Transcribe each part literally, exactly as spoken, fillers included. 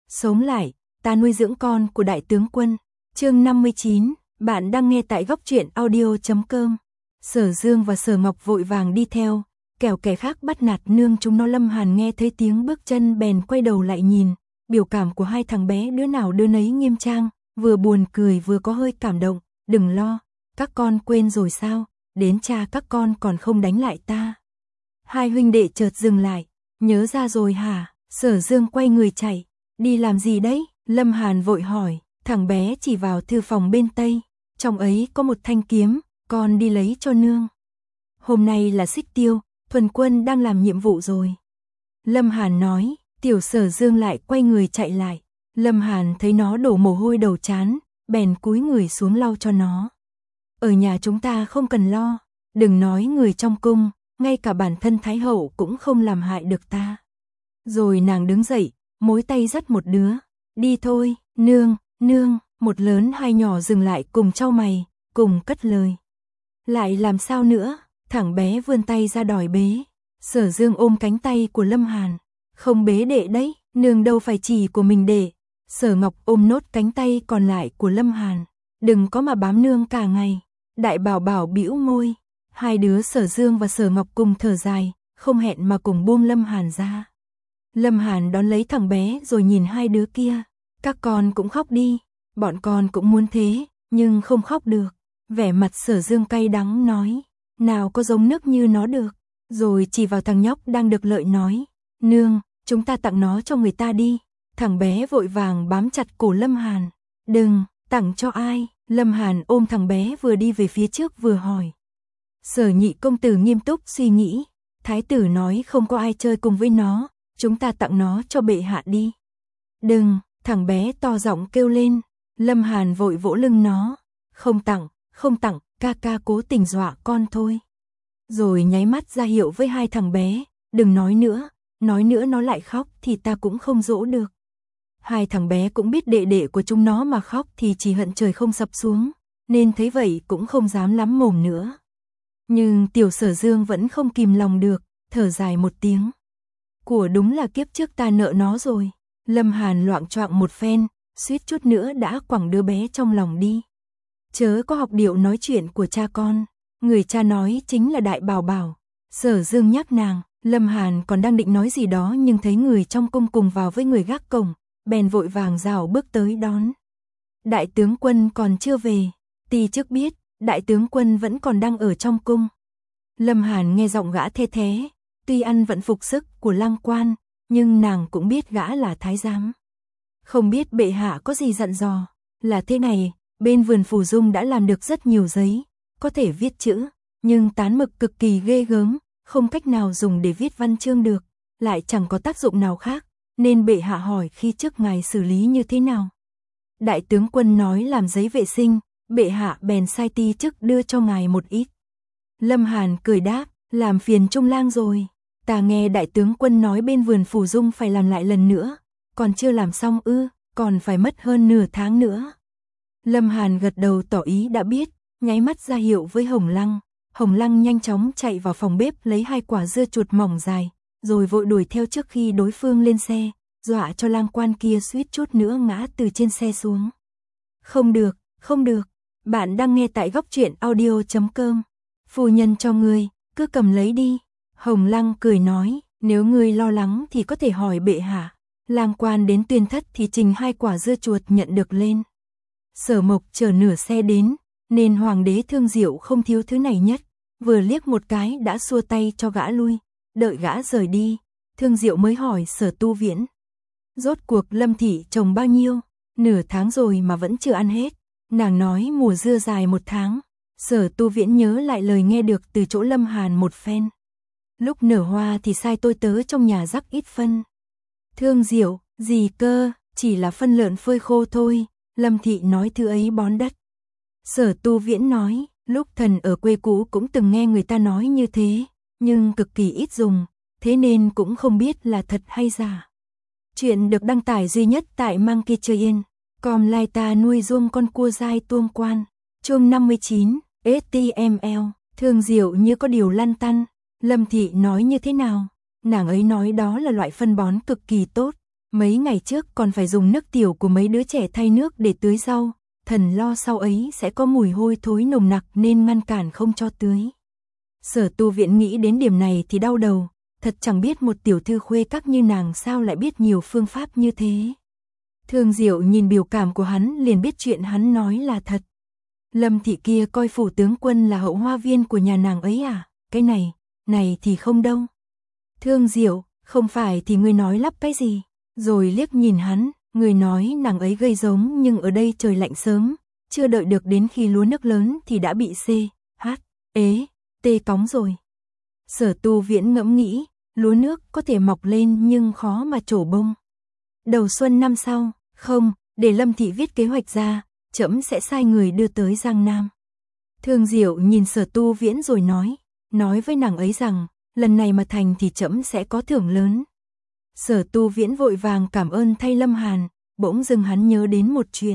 Sống lại, ta nuôi dưỡng con của đại tướng quân. Chương năm mươi chín, bạn đang nghe tại góc truyện audio chấm com. Sở Dương và Sở Ngọc vội vàng đi theo, kẻo kẻ khác bắt nạt nương chúng nó. Lâm Hàn nghe thấy tiếng bước chân bèn quay đầu lại nhìn, biểu cảm của hai thằng bé đứa nào đứa nấy nghiêm trang, vừa buồn cười vừa có hơi cảm động. Đừng lo, các con quên rồi sao, đến cha các con còn không đánh lại ta. Hai huynh đệ chợt dừng lại, nhớ ra rồi hả? Sở Dương quay người chạy, đi làm gì đấy? Lâm Hàn vội hỏi, thằng bé chỉ vào thư phòng bên tây, trong ấy có một thanh kiếm, con đi lấy cho nương. Hôm nay là xích tiêu, thuần quân đang làm nhiệm vụ rồi. Lâm Hàn nói, tiểu Sở Dương lại quay người chạy lại. Lâm Hàn thấy nó đổ mồ hôi đầu trán, bèn cúi người xuống lau cho nó. Ở nhà chúng ta không cần lo, đừng nói người trong cung, ngay cả bản thân Thái Hậu cũng không làm hại được ta. Rồi nàng đứng dậy, mối tay dắt một đứa, đi thôi, nương, nương, một lớn hai nhỏ dừng lại cùng chau mày, cùng cất lời. Lại làm sao nữa, thằng bé vươn tay ra đòi bế. Sở Dương ôm cánh tay của Lâm Hàn, không bế đệ đấy, nương đâu phải chỉ của mình đệ. Sở Ngọc ôm nốt cánh tay còn lại của Lâm Hàn, đừng có mà bám nương cả ngày. Đại Bảo Bảo bĩu môi, hai đứa Sở Dương và Sở Ngọc cùng thở dài, không hẹn mà cùng buông Lâm Hàn ra. Lâm Hàn đón lấy thằng bé rồi nhìn hai đứa kia, các con cũng khóc đi, bọn con cũng muốn thế, nhưng không khóc được. Vẻ mặt Sở Dương cay đắng nói, nào có giống nước như nó được, rồi chỉ vào thằng nhóc đang được lợi nói, nương, chúng ta tặng nó cho người ta đi. Thằng bé vội vàng bám chặt cổ Lâm Hàn, đừng, tặng cho ai? Lâm Hàn ôm thằng bé vừa đi về phía trước vừa hỏi. Sở Nhị công tử nghiêm túc suy nghĩ, thái tử nói không có ai chơi cùng với nó, chúng ta tặng nó cho bệ hạ đi. Đừng, thằng bé to giọng kêu lên. Lâm Hàn vội vỗ lưng nó, không tặng, không tặng, ca ca cố tình dọa con thôi. Rồi nháy mắt ra hiệu với hai thằng bé, đừng nói nữa, nói nữa nó lại khóc thì ta cũng không dỗ được. Hai thằng bé cũng biết đệ đệ của chúng nó mà khóc thì chỉ hận trời không sập xuống, nên thấy vậy cũng không dám lắm mồm nữa. Nhưng tiểu Sở Dương vẫn không kìm lòng được, thở dài một tiếng. Của đúng là kiếp trước ta nợ nó rồi. Lâm Hàn loạng choạng một phen, suýt chút nữa đã quẳng đứa bé trong lòng đi. Chớ có học điệu nói chuyện của cha con, người cha nói chính là Đại Bảo Bảo. Sở Dương nhắc nàng, Lâm Hàn còn đang định nói gì đó nhưng thấy người trong cung cùng vào với người gác cổng, bèn vội vàng rảo bước tới đón. Đại tướng quân còn chưa về, ti chức biết, đại tướng quân vẫn còn đang ở trong cung. Lâm Hàn nghe giọng gã the thế, tuy ăn vận phục sức của lang quan, nhưng nàng cũng biết gã là thái giám. Không biết bệ hạ có gì dặn dò, là thế này, bên vườn Phù Dung đã làm được rất nhiều giấy, có thể viết chữ, nhưng tán mực cực kỳ ghê gớm, không cách nào dùng để viết văn chương được, lại chẳng có tác dụng nào khác, nên bệ hạ hỏi khi trước ngài xử lý như thế nào. Đại tướng quân nói làm giấy vệ sinh, bệ hạ bèn sai ti chức đưa cho ngài một ít. Lâm Hàn cười đáp, làm phiền Trung lang rồi, ta nghe đại tướng quân nói bên vườn Phù Dung phải làm lại lần nữa, còn chưa làm xong ư, còn phải mất hơn nửa tháng nữa. Lâm Hàn gật đầu tỏ ý đã biết, nháy mắt ra hiệu với Hồng Lăng. Hồng Lăng nhanh chóng chạy vào phòng bếp lấy hai quả dưa chuột mỏng dài, rồi vội đuổi theo trước khi đối phương lên xe, dọa cho lang quan kia suýt chút nữa ngã từ trên xe xuống. Không được, không được, bạn đang nghe tại góc truyện audio chấm com. Phu nhân cho ngươi, cứ cầm lấy đi. Hồng Lăng cười nói, nếu ngươi lo lắng thì có thể hỏi bệ hạ. Lang quan đến tuyên thất thì trình hai quả dưa chuột nhận được lên. Sở Mộc chở nửa xe đến, nên hoàng đế thương Diệu không thiếu thứ này nhất, vừa liếc một cái đã xua tay cho gã lui. Đợi gã rời đi, thương Diệu mới hỏi Sở Tu Viễn, rốt cuộc Lâm thị trồng bao nhiêu? Nửa tháng rồi mà vẫn chưa ăn hết. Nàng nói mùa dưa dài một tháng. Sở Tu Viễn nhớ lại lời nghe được từ chỗ Lâm Hàn một phen. Lúc nở hoa thì sai tôi tớ trong nhà rắc ít phân. Thương Diệu, gì cơ, chỉ là phân lợn phơi khô thôi. Lâm thị nói thứ ấy bón đất. Sở Tu Viễn nói, lúc thần ở quê cũ cũng từng nghe người ta nói như thế, nhưng cực kỳ ít dùng, thế nên cũng không biết là thật hay giả. Chuyện được đăng tải duy nhất tại Monkey Chơi Yên. Com lai ta nuôi ruông con cua dai tuông quan. Chương năm mươi chín, ét tê em lờ, Thương Diệu như có điều lăn tăn. Lâm thị nói như thế nào? Nàng ấy nói đó là loại phân bón cực kỳ tốt, Mấy ngày trước còn phải dùng nước tiểu của mấy đứa trẻ thay nước để tưới rau, thần lo sau ấy sẽ có mùi hôi thối nồng nặc nên ngăn cản không cho tưới. Sở Tu Viễn nghĩ đến điểm này thì đau đầu, thật chẳng biết một tiểu thư khuê các như nàng sao lại biết nhiều phương pháp như thế. Thương Diệu nhìn biểu cảm của hắn liền biết chuyện hắn nói là thật. Lâm thị kia coi phủ tướng quân là hậu hoa viên của nhà nàng ấy à? Cái này, này thì không đâu. Thương Diệu, không phải thì ngươi nói lắp cái gì? Rồi liếc nhìn hắn, người nói nàng ấy gây giống nhưng ở đây trời lạnh sớm, chưa đợi được đến khi lúa nước lớn thì đã bị C, H, ế, tê cóng rồi. Sở Tu Viễn ngẫm nghĩ, lúa nước có thể mọc lên nhưng khó mà trổ bông. Đầu xuân năm sau, không, để Lâm thị viết kế hoạch ra, trẫm sẽ sai người đưa tới Giang Nam. Thương Diệu nhìn Sở Tu Viễn rồi nói, nói với nàng ấy rằng, lần này mà thành thì trẫm sẽ có thưởng lớn. Sở Tu Viễn vội vàng cảm ơn thay Lâm Hàn, bỗng dưng hắn nhớ đến một chuyện.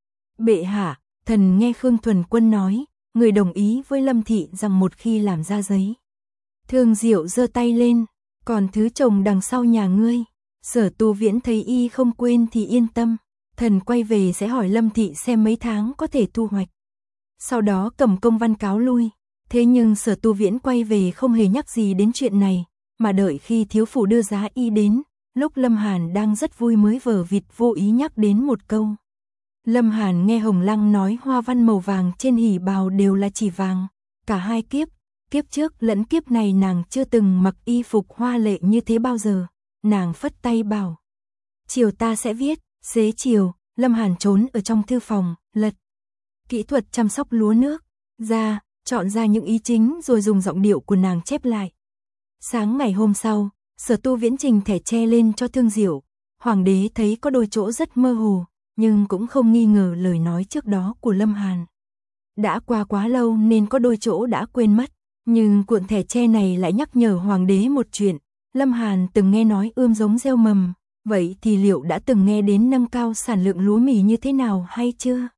Bệ hạ, thần nghe Khương Thuần Quân nói, người đồng ý với Lâm thị rằng một khi làm ra giấy. Thương Diệu giơ tay lên, còn thứ chồng đằng sau nhà ngươi. Sở Tu Viễn thấy y không quên thì yên tâm, thần quay về sẽ hỏi Lâm thị xem mấy tháng có thể thu hoạch. Sau đó cầm công văn cáo lui, thế nhưng Sở Tu Viễn quay về không hề nhắc gì đến chuyện này, mà đợi khi thiếu phủ đưa giá y đến, lúc Lâm Hàn đang rất vui mới vờ vịt vô ý nhắc đến một câu. Lâm Hàn nghe Hồng Lăng nói hoa văn màu vàng trên hỉ bào đều là chỉ vàng, cả hai kiếp, kiếp trước lẫn kiếp này nàng chưa từng mặc y phục hoa lệ như thế bao giờ. Nàng phất tay bảo, chiều ta sẽ viết. Xế chiều, Lâm Hàn trốn ở trong thư phòng, lật kỹ thuật chăm sóc lúa nước ra, chọn ra những ý chính rồi dùng giọng điệu của nàng chép lại. Sáng ngày hôm sau, Sở Tu Viễn trình thẻ tre lên cho Thương Diệu. Hoàng đế thấy có đôi chỗ rất mơ hồ, nhưng cũng không nghi ngờ lời nói trước đó của Lâm Hàn. Đã qua quá lâu nên có đôi chỗ đã quên mất, nhưng cuộn thẻ tre này lại nhắc nhở Hoàng đế một chuyện. Lâm Hàn từng nghe nói ươm giống gieo mầm, vậy thì liệu đã từng nghe đến nâng cao sản lượng lúa mì như thế nào hay chưa?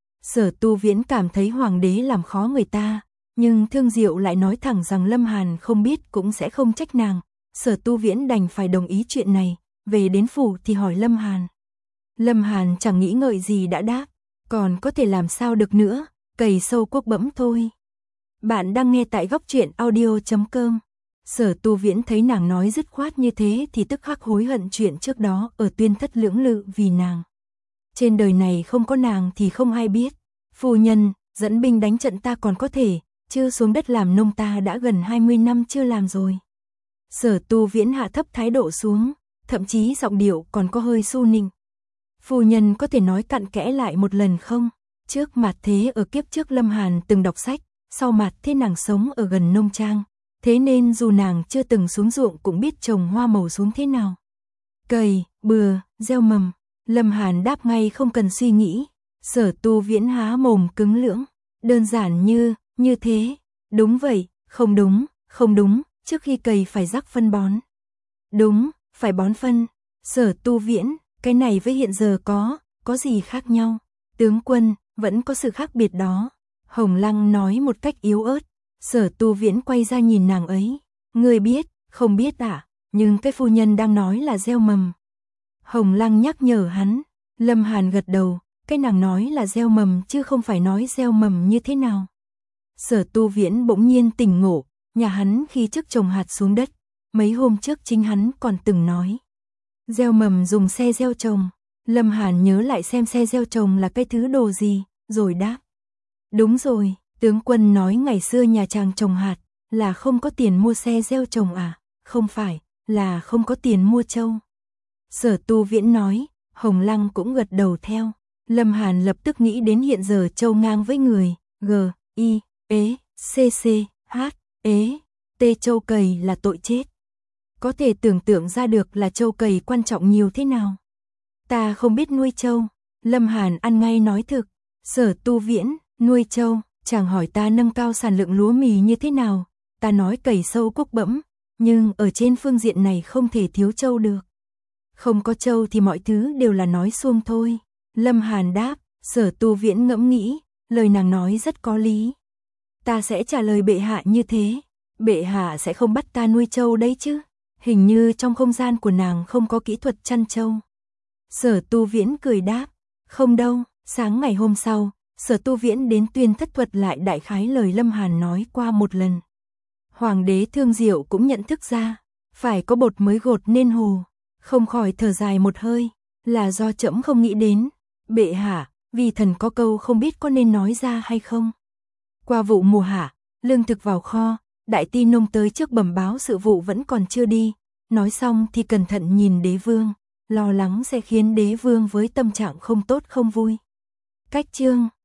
Sở Tu Viễn cảm thấy Hoàng đế làm khó người ta, nhưng Thương Diệu lại nói thẳng rằng Lâm Hàn không biết cũng sẽ không trách nàng. Sở Tu Viễn đành phải đồng ý chuyện này, về đến phủ thì hỏi Lâm Hàn. Lâm Hàn chẳng nghĩ ngợi gì đã đáp, còn có thể làm sao được nữa, cày sâu cuốc bẫm thôi. Bạn đang nghe tại góc truyện audio chấm com. Sở Tu Viễn thấy nàng nói dứt khoát như thế thì tức khắc hối hận chuyện trước đó ở Tuyên Thất lưỡng lự vì nàng. Trên đời này không có nàng thì không ai biết. Phu nhân, dẫn binh đánh trận ta còn có thể, chưa xuống đất làm nông ta đã gần hai mươi năm chưa làm rồi. Sở Tu Viễn hạ thấp thái độ xuống, thậm chí giọng điệu còn có hơi su nịnh. Phu nhân có thể nói cặn kẽ lại một lần không? Trước mặt thế ở kiếp trước Lâm Hàn từng đọc sách, sau mặt thế nàng sống ở gần nông trang. Thế nên dù nàng chưa từng xuống ruộng cũng biết trồng hoa màu xuống thế nào. Cày, bừa, gieo mầm. Lâm Hàn đáp ngay không cần suy nghĩ. Sở Tu Viễn há mồm cứng lưỡng. Đơn giản như, như thế. Đúng vậy, không đúng, không đúng. Trước khi cày phải rắc phân bón. Đúng, phải bón phân. Sở Tu Viễn, cái này với hiện giờ có, có gì khác nhau? Tướng quân, vẫn có sự khác biệt đó. Hồng Lăng nói một cách yếu ớt. Sở Tu Viễn quay ra nhìn nàng ấy. Người biết, không biết à, nhưng cái phu nhân đang nói là gieo mầm. Hồng Lăng nhắc nhở hắn. Lâm Hàn gật đầu, cái nàng nói là gieo mầm chứ không phải nói gieo mầm như thế nào. Sở Tu Viễn bỗng nhiên tỉnh ngộ, nhà hắn khi trước trồng hạt xuống đất, mấy hôm trước chính hắn còn từng nói. Gieo mầm dùng xe gieo trồng. Lâm Hàn nhớ lại xem xe gieo trồng là cái thứ đồ gì, rồi đáp. Đúng rồi. Tướng quân nói ngày xưa nhà chàng trồng hạt, là không có tiền mua xe gieo trồng à? Không phải, là không có tiền mua trâu. Sở Tu Viễn nói, Hồng Lăng cũng gật đầu theo. Lâm Hàn lập tức nghĩ đến hiện giờ trâu ngang với người, G, I, ế, C, C, H, ế, T trâu cày là tội chết. Có thể tưởng tượng ra được là trâu cày quan trọng nhiều thế nào. Ta không biết nuôi trâu. Lâm Hàn ăn ngay nói thực. Sở Tu Viễn, nuôi trâu. Chàng hỏi ta nâng cao sản lượng lúa mì như thế nào, ta nói cày sâu cuốc bẫm, nhưng ở trên phương diện này không thể thiếu trâu được. Không có trâu thì mọi thứ đều là nói suông thôi. Lâm Hàn đáp, Sở Tu Viễn ngẫm nghĩ, lời nàng nói rất có lý. Ta sẽ trả lời bệ hạ như thế, bệ hạ sẽ không bắt ta nuôi trâu đấy chứ. Hình như trong không gian của nàng không có kỹ thuật chăn trâu. Sở Tu Viễn cười đáp, không đâu. Sáng ngày hôm sau, Sở Tu Viễn đến Tuyên Thất thuật lại đại khái lời Lâm Hàn nói qua một lần. Hoàng đế Thương Diệu cũng nhận thức ra, phải có bột mới gột nên hồ, không khỏi thở dài một hơi, là do trẫm không nghĩ đến. Bệ hạ, vì thần có câu không biết có nên nói ra hay không. Qua vụ mùa hạ, lương thực vào kho, đại ti nông tới trước bẩm báo sự vụ vẫn còn chưa đi, nói xong thì cẩn thận nhìn đế vương, lo lắng sẽ khiến đế vương với tâm trạng không tốt không vui. Cách chương